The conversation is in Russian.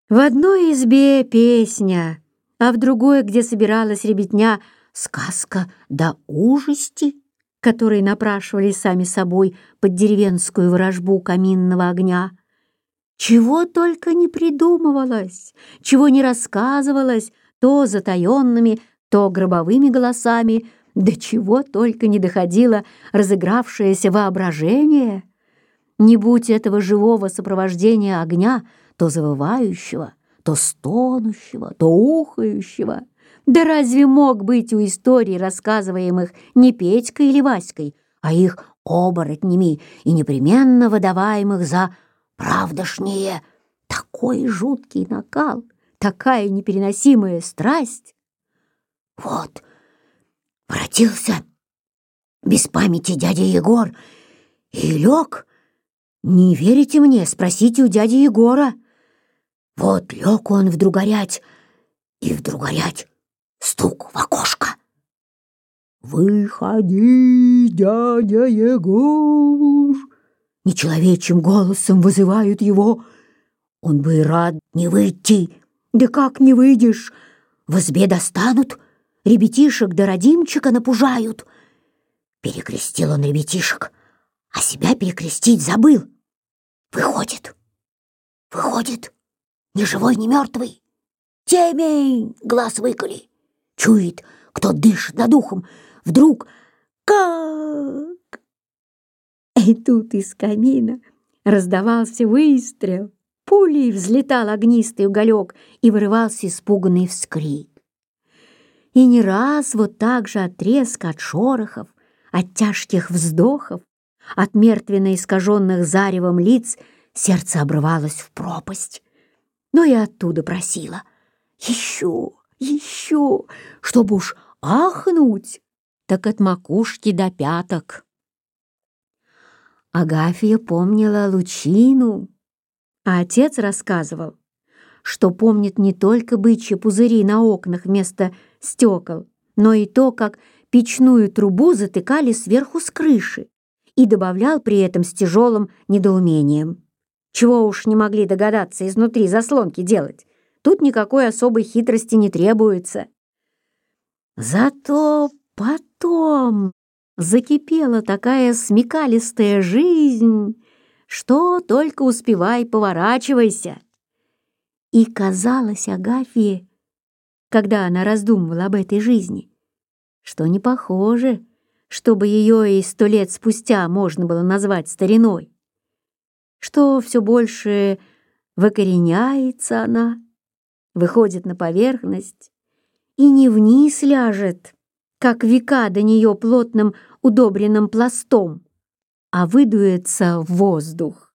В одной избе песня, а в другой, где собиралась ребятня, сказка да ужасти, которые напрашивались сами собой под деревенскую ворожбу каминного огня. Чего только не придумывалось, чего не рассказывалось то затаенными, то гробовыми голосами, до чего только не доходило разыгравшееся воображение. Не будь этого живого сопровождения огня, то завывающего, то стонущего, то ухающего. Да разве мог быть у историй, рассказываемых не Петькой или Васькой, а их оборотнями и непременно выдаваемых за правдошнее, такой жуткий накал, такая непереносимая страсть? Вот, воротился без памяти дядя Егор и лег. Не верите мне, спросите у дяди Егора. Вот лег он вдруг горять, и вдруг горять стук в окошко. «Выходи, дядя Егор!» Нечеловечьим голосом вызывают его. Он бы и рад не выйти. Да как не выйдешь? В избе достанут, ребятишек да родимчика напужают. Перекрестил он ребятишек, а себя перекрестить забыл. Выходит, ни живой, ни мертвый. Темень, глаз выколи. Чует, кто дышит над ухом. Вдруг как! И тут из камина раздавался выстрел. Пулей взлетал огнистый уголек, и вырывался испуганный вскрик. И не раз вот так же от треска, от шорохов, от тяжких вздохов, от мертвенно искаженных заревом лиц сердце обрывалось в пропасть. Но и оттуда просило: еще, чтобы уж ахнуть, так от макушки до пяток. Агафья помнила лучину, а отец рассказывал, что помнит не только бычьи пузыри на окнах вместо стекол, но и то, как печную трубу затыкали сверху с крыши, и добавлял при этом с тяжелым недоумением: чего уж не могли догадаться изнутри заслонки делать, тут никакой особой хитрости не требуется. Зато потом закипела такая смекалистая жизнь, что только успевай поворачивайся. И казалось Агафье, когда она раздумывала об этой жизни, что не похоже, чтобы ее и 100 лет спустя можно было назвать стариной, что все больше выкореняется она, выходит на поверхность и не вниз ляжет, как века до нее плотным удобренным пластом, а выдуется в воздух.